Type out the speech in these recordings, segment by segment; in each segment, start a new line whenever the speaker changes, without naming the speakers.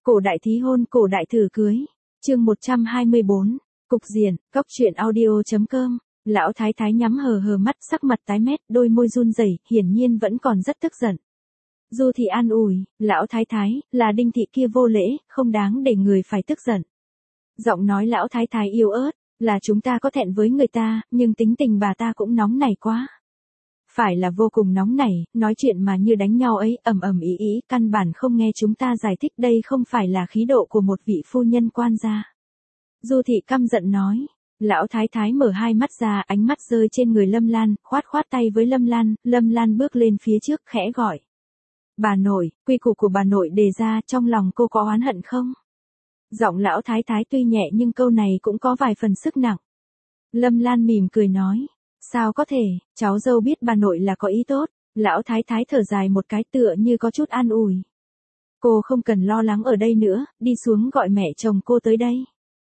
Cổ đại thí hôn, cổ đại thử cưới. Chương 124. Cục diện, cóc truyện audio.com. Lão thái thái nhắm hờ mắt, sắc mặt tái mét, đôi môi run rẩy, hiển nhiên vẫn còn rất tức giận. Du thị an ủi, lão thái thái, là Đinh thị kia vô lễ, không đáng để người phải tức giận. Giọng nói lão thái thái yếu ớt, là chúng ta có thẹn với người ta, nhưng tính tình bà ta cũng nóng nảy quá. Phải là vô cùng nóng nảy, nói chuyện mà như đánh nhau ấy, ầm ý, căn bản không nghe chúng ta giải thích, đây không phải là khí độ của một vị phu nhân quan gia. Du thị căm giận nói. Lão thái thái mở hai mắt ra, ánh mắt rơi trên người Lâm Lan, khoát tay với Lâm Lan bước lên phía trước khẽ gọi. Bà nội, quy củ của bà nội đề ra, trong lòng cô có oán hận không? Giọng lão thái thái tuy nhẹ nhưng câu này cũng có vài phần sức nặng. Lâm Lan mỉm cười nói. Sao có thể, cháu dâu biết bà nội là có ý tốt. Lão thái thái thở dài một cái tựa như có chút an ủi. Cô không cần lo lắng ở đây nữa, đi xuống gọi mẹ chồng cô tới đây.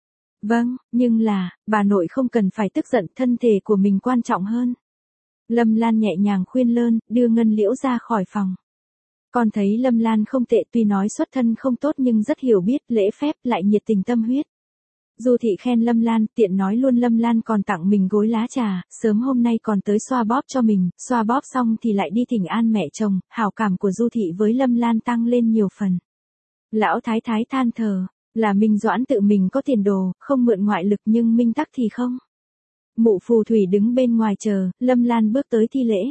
Vâng, nhưng là, bà nội không cần phải tức giận, thân thể của mình quan trọng hơn. Lâm Lan nhẹ nhàng khuyên lơn, đưa Ngân Liễu ra khỏi phòng. Con thấy Lâm Lan không tệ, tuy nói xuất thân không tốt nhưng rất hiểu biết, lễ phép, lại nhiệt tình tâm huyết. Du thị khen Lâm Lan, tiện nói luôn Lâm Lan còn tặng mình gối lá trà, sớm hôm nay còn tới xoa bóp cho mình, xoa bóp xong thì lại đi thỉnh an mẹ chồng, hảo cảm của Du thị với Lâm Lan tăng lên nhiều phần. Lão thái thái than thở, là Minh Doãn tự mình có tiền đồ, không mượn ngoại lực nhưng Minh Tắc thì không. Mụ phù thủy đứng bên ngoài chờ, Lâm Lan bước tới thi lễ.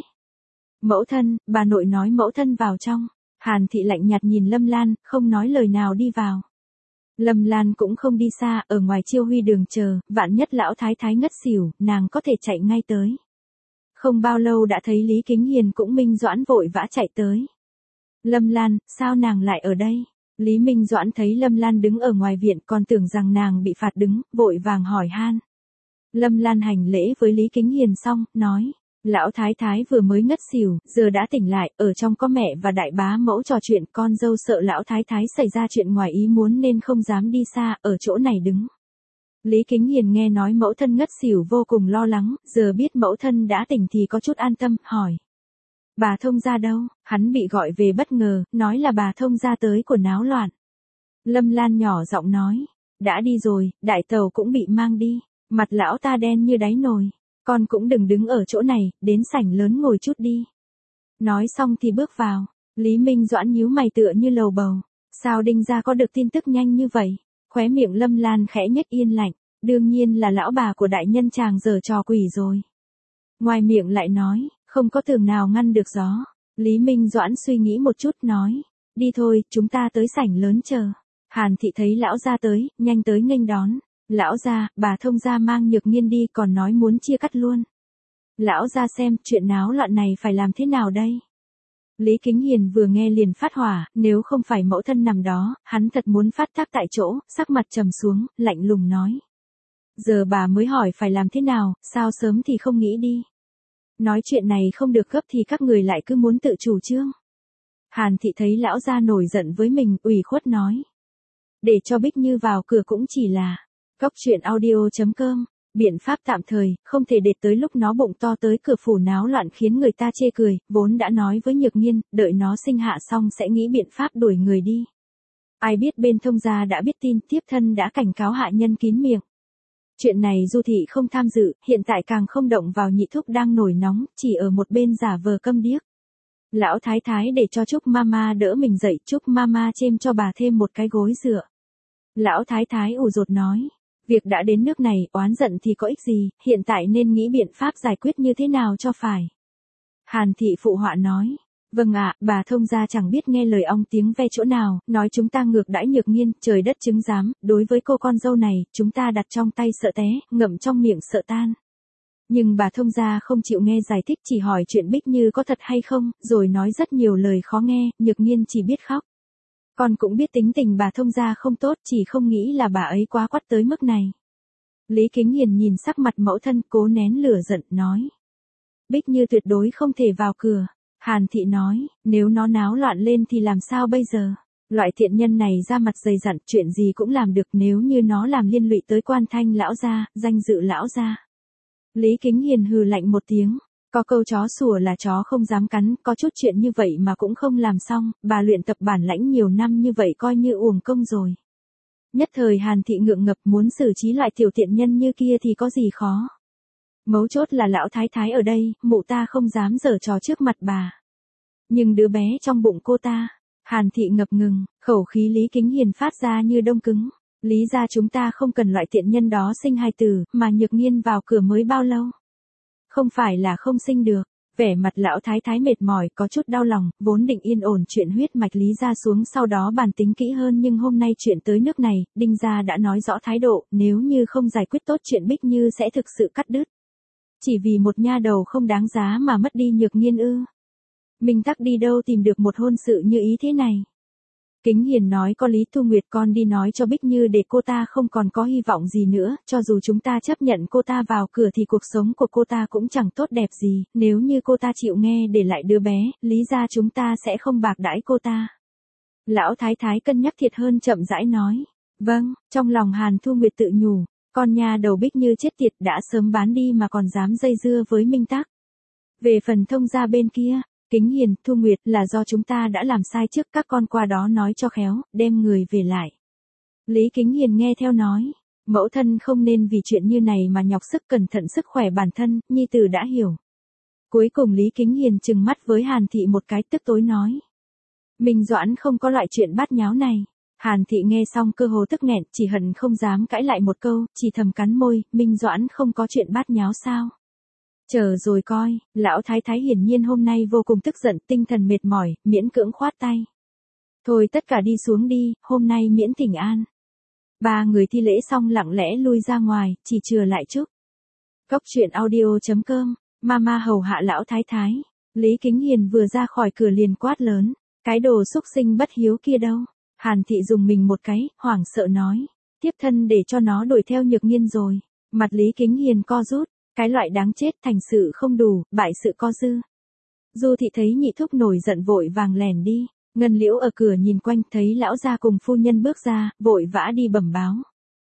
Mẫu thân, bà nội nói mẫu thân vào trong. Hàn thị lạnh nhạt nhìn Lâm Lan, không nói lời nào đi vào. Lâm Lan cũng không đi xa, ở ngoài Chiêu Huy đường chờ, vạn nhất lão thái thái ngất xỉu, nàng có thể chạy ngay tới. Không bao lâu đã thấy Lý Kính Hiền cũng Minh Doãn vội vã chạy tới. Lâm Lan, sao nàng lại ở đây? Lý Minh Doãn thấy Lâm Lan đứng ở ngoài viện còn tưởng rằng nàng bị phạt đứng, vội vàng hỏi han. Lâm Lan hành lễ với Lý Kính Hiền xong, nói. Lão thái thái vừa mới ngất xỉu, giờ đã tỉnh lại, ở trong có mẹ và đại bá mẫu trò chuyện, con dâu sợ lão thái thái xảy ra chuyện ngoài ý muốn nên không dám đi xa, ở chỗ này đứng. Lý Kính Hiền nghe nói mẫu thân ngất xỉu vô cùng lo lắng, giờ biết mẫu thân đã tỉnh thì có chút an tâm, hỏi. Bà thông gia đâu? Hắn bị gọi về bất ngờ, nói là bà thông gia tới của náo loạn. Lâm Lan nhỏ giọng nói, đã đi rồi, đại tàu cũng bị mang đi, mặt lão ta đen như đáy nồi. Con cũng đừng đứng ở chỗ này, đến sảnh lớn ngồi chút đi. Nói xong thì bước vào, Lý Minh Doãn nhíu mày tựa như lầu bầu. Sao Đinh gia có được tin tức nhanh như vậy? Khóe miệng Lâm Lan khẽ nhếch yên lạnh, đương nhiên là lão bà của đại nhân chàng giở trò quỷ rồi. Ngoài miệng lại nói, không có tường nào ngăn được gió. Lý Minh Doãn suy nghĩ một chút nói, đi thôi, chúng ta tới sảnh lớn chờ. Hàn thị thấy lão gia tới, nhanh tới nghênh đón. Lão gia, bà thông gia mang Nhược Nghiên đi còn nói muốn chia cắt luôn. Lão gia xem, chuyện náo loạn này phải làm thế nào đây? Lý Kính Hiền vừa nghe liền phát hỏa, nếu không phải mẫu thân nằm đó, hắn thật muốn phát tác tại chỗ, sắc mặt trầm xuống, lạnh lùng nói. Giờ bà mới hỏi phải làm thế nào, sao sớm thì không nghĩ đi. Nói chuyện này không được gấp thì các người lại cứ muốn tự chủ trương. Hàn thị thấy lão gia nổi giận với mình, ủy khuất nói. Để cho Bích Như vào cửa cũng chỉ là. Cóc truyện audio.com, biện pháp tạm thời, không thể để tới lúc nó bụng to tới cửa phủ náo loạn khiến người ta chê cười, vốn đã nói với Nhược Nghiên, đợi nó sinh hạ xong sẽ nghĩ biện pháp đuổi người đi. Ai biết bên thông gia đã biết tin, tiếp thân đã cảnh cáo hạ nhân kín miệng. Chuyện này Du thị không tham dự, hiện tại càng không động vào nhị thúc đang nổi nóng, chỉ ở một bên giả vờ câm điếc. Lão thái thái để cho Trúc Mama đỡ mình dậy, Trúc Mama chêm cho bà thêm một cái gối dựa. Lão thái thái ủ rột nói. Việc đã đến nước này, oán giận thì có ích gì, hiện tại nên nghĩ biện pháp giải quyết như thế nào cho phải. Hàn thị phụ họa nói, vâng ạ, bà thông gia chẳng biết nghe lời ong tiếng ve chỗ nào, nói chúng ta ngược đãi Nhược Nghiên, trời đất chứng giám, đối với cô con dâu này, chúng ta đặt trong tay sợ té, ngậm trong miệng sợ tan. Nhưng bà thông gia không chịu nghe giải thích, chỉ hỏi chuyện Bích Như có thật hay không, rồi nói rất nhiều lời khó nghe, Nhược Nghiên chỉ biết khóc. Con cũng biết tính tình bà thông gia không tốt, chỉ không nghĩ là bà ấy quá quắt tới mức này. Lý Kính Hiền nhìn sắc mặt mẫu thân, cố nén lửa giận, nói. Bích Như tuyệt đối không thể vào cửa. Hàn thị nói, nếu nó náo loạn lên thì làm sao bây giờ? Loại thiện nhân này ra mặt dày dặn, chuyện gì cũng làm được, nếu như nó làm liên lụy tới Quan Thanh lão gia, danh dự lão gia. Lý Kính Hiền hừ lạnh một tiếng. Có câu chó sủa là chó không dám cắn, có chút chuyện như vậy mà cũng không làm xong, bà luyện tập bản lãnh nhiều năm như vậy coi như uổng công rồi. Nhất thời Hàn Thị ngượng ngập muốn xử trí loại tiểu tiện nhân như kia thì có gì khó. Mấu chốt là lão thái thái ở đây, mụ ta không dám giở trò trước mặt bà. Nhưng đứa bé trong bụng cô ta, Hàn Thị ngập ngừng, khẩu khí Lý Kính Hiền phát ra như đông cứng. Lý ra chúng ta không cần loại tiện nhân đó sinh hài tử, mà Nhược Nghiên vào cửa mới bao lâu. Không phải là không sinh được. Vẻ mặt lão thái thái mệt mỏi, có chút đau lòng, vốn định yên ổn chuyện huyết mạch Lý ra xuống sau đó bàn tính kỹ hơn, nhưng hôm nay chuyện tới nước này, Đinh gia đã nói rõ thái độ, nếu như không giải quyết tốt chuyện Bích Như sẽ thực sự cắt đứt. Chỉ vì một nha đầu không đáng giá mà mất đi Nhược Nghiên ư? Minh Tắc đi đâu tìm được một hôn sự như ý thế này? Kính Hiền nói có Lý Thu Nguyệt, con đi nói cho Bích Như để cô ta không còn có hy vọng gì nữa, cho dù chúng ta chấp nhận cô ta vào cửa thì cuộc sống của cô ta cũng chẳng tốt đẹp gì, nếu như cô ta chịu nghe để lại đứa bé, Lý ra chúng ta sẽ không bạc đãi cô ta. Lão thái thái cân nhắc thiệt hơn chậm rãi nói. Vâng, trong lòng Hàn Thu Nguyệt tự nhủ, con nha đầu Bích Như chết tiệt đã sớm bán đi mà còn dám dây dưa với Minh Tắc. Về phần Thông gia bên kia, Kính Hiền, Thu Nguyệt, là do chúng ta đã làm sai trước, các con qua đó nói cho khéo, đem người về lại. Lý Kính Hiền nghe theo nói, mẫu thân không nên vì chuyện như này mà nhọc sức, cẩn thận sức khỏe bản thân, nhi tử đã hiểu. Cuối cùng Lý Kính Hiền trừng mắt với Hàn Thị một cái, tức tối nói. Minh Doãn không có loại chuyện bát nháo này. Hàn Thị nghe xong cơ hồ tức nghẹn, chỉ hận không dám cãi lại một câu, chỉ thầm cắn môi, Minh Doãn không có chuyện bát nháo sao? Chờ rồi coi, lão thái thái hiển nhiên hôm nay vô cùng tức giận, tinh thần mệt mỏi, miễn cưỡng khoát tay. Thôi tất cả đi xuống đi, hôm nay miễn thỉnh an. Ba người thi lễ xong lặng lẽ lui ra ngoài, chỉ chừa lại Trúc. Cốc truyện audio.com, Mama hầu hạ lão thái thái. Lý Kính Hiền vừa ra khỏi cửa liền quát lớn, cái đồ xúc sinh bất hiếu kia đâu? Hàn Thị dùng mình một cái, hoảng sợ nói, tiếp thân để cho nó đuổi theo Nhược Nghiên rồi. Mặt Lý Kính Hiền co rút, cái loại đáng chết, thành sự không đủ, bại sự co dư. Du Thị thấy nhị thúc nổi giận vội vàng lèn đi. Ngân Liễu ở cửa nhìn quanh thấy lão gia cùng phu nhân bước ra, vội vã đi bẩm báo.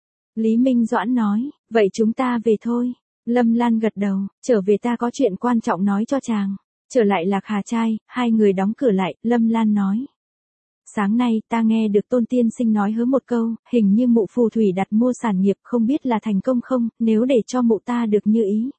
Lý Minh Doãn nói, vậy chúng ta về thôi. Lâm Lan gật đầu, trở về ta có chuyện quan trọng nói cho chàng. Trở lại Lạc Hà Trai, hai người đóng cửa lại, Lâm Lan nói. Sáng nay ta nghe được Tôn tiên sinh nói hớ một câu, hình như mụ phù thủy đặt mua sản nghiệp, không biết là thành công không, nếu để cho mụ ta được như ý.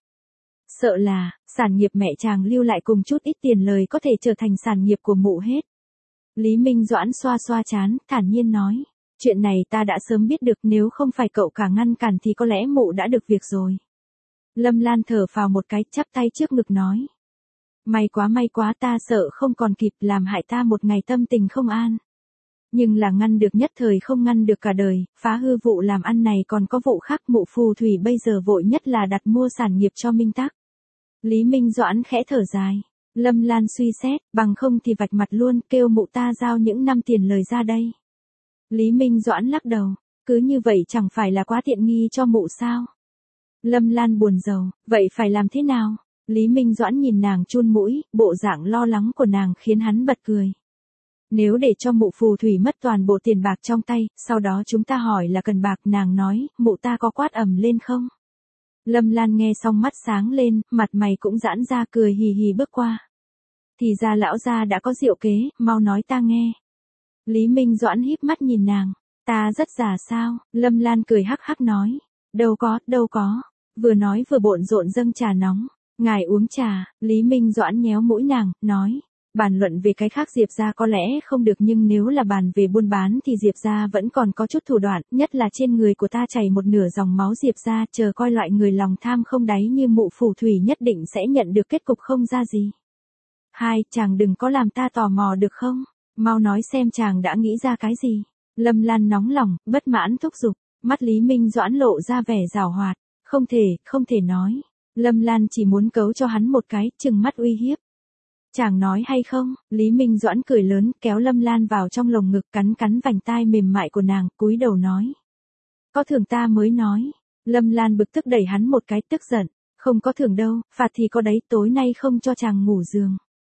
Sợ là, sản nghiệp mẹ chàng lưu lại cùng chút ít tiền lời có thể trở thành sản nghiệp của mụ hết. Lý Minh Doãn xoa xoa trán, thản nhiên nói. Chuyện này ta đã sớm biết được, nếu không phải cậu cả ngăn cản thì có lẽ mụ đã được việc rồi. Lâm Lan thở phào một cái, chắp tay trước ngực nói. May quá, ta sợ không còn kịp, làm hại ta một ngày tâm tình không an. Nhưng là ngăn được nhất thời không ngăn được cả đời, phá hư vụ làm ăn này còn có vụ khác, mụ phù thủy bây giờ vội nhất là đặt mua sản nghiệp cho Minh Tắc. Lý Minh Doãn khẽ thở dài. Lâm Lan suy xét, bằng không thì vạch mặt luôn, kêu mụ ta giao những năm tiền lời ra đây. Lý Minh Doãn lắc đầu, cứ như vậy chẳng phải là quá tiện nghi cho mụ sao? Lâm Lan buồn rầu, vậy phải làm thế nào? Lý Minh Doãn nhìn nàng chun mũi, bộ dạng lo lắng của nàng khiến hắn bật cười. Nếu để cho mụ phù thủy mất toàn bộ tiền bạc trong tay, sau đó chúng ta hỏi là cần bạc, nàng nói, mụ ta có quát ầm lên không? Lâm Lan nghe xong mắt sáng lên, mặt mày cũng giãn ra, cười hì hì bước qua. Thì ra lão gia đã có diệu kế, mau nói ta nghe. Lý Minh Doãn híp mắt nhìn nàng, ta rất già sao? Lâm Lan cười hắc hắc nói, đâu có. Vừa nói vừa bộn rộn dâng trà nóng. Ngài uống trà. Lý Minh Doãn nhéo mũi nàng, nói, bàn luận về cái khác Diệp gia có lẽ không được, nhưng nếu là bàn về buôn bán thì Diệp gia vẫn còn có chút thủ đoạn, nhất là trên người của ta chảy một nửa dòng máu Diệp gia, chờ coi loại người lòng tham không đáy như mụ phù thủy nhất định sẽ nhận được kết cục không ra gì. Hai, chàng đừng có làm ta tò mò được không? Mau nói xem chàng đã nghĩ ra cái gì? Lâm Lan nóng lòng, bất mãn thúc giục, mắt Lý Minh Doãn lộ ra vẻ giảo hoạt, không thể nói. Lâm Lan chỉ muốn cấu cho hắn một cái, trừng mắt uy hiếp. Chàng nói hay không? Lý Minh Doãn cười lớn, kéo Lâm Lan vào trong lồng ngực, cắn vành tai mềm mại của nàng, cúi đầu nói. Có thưởng ta mới nói. Lâm Lan bực tức đẩy hắn một cái, tức giận. Không có thưởng đâu, phạt thì có đấy, tối nay không cho chàng ngủ giường.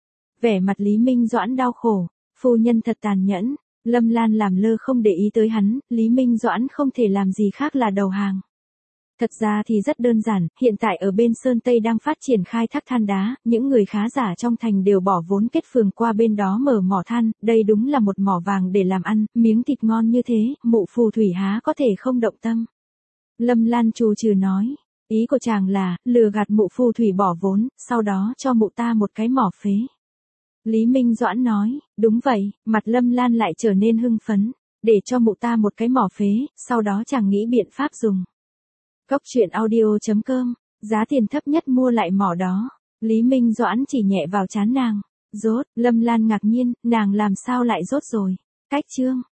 Vẻ mặt Lý Minh Doãn đau khổ, phu nhân thật tàn nhẫn. Lâm Lan làm lơ không để ý tới hắn, Lý Minh Doãn không thể làm gì khác là đầu hàng. Thật ra thì rất đơn giản, hiện tại ở bên Sơn Tây đang phát triển khai thác than đá, những người khá giả trong thành đều bỏ vốn kết phường qua bên đó mở mỏ than, đây đúng là một mỏ vàng để làm ăn, miếng thịt ngon như thế, mụ phù thủy há có thể không động tâm. Lâm Lan trù trừ nói, ý của chàng là, lừa gạt mụ phù thủy bỏ vốn, sau đó cho mụ ta một cái mỏ phế. Lý Minh Doãn nói, đúng vậy, mặt Lâm Lan lại trở nên hưng phấn, để cho mụ ta một cái mỏ phế, sau đó chàng nghĩ biện pháp dùng. Cốc truyện audio.com, giá tiền thấp nhất mua lại mỏ đó. Lý Minh Doãn chỉ nhẹ vào trán nàng. Rốt, Lâm Lan ngạc nhiên, nàng làm sao lại rốt rồi. Cách chương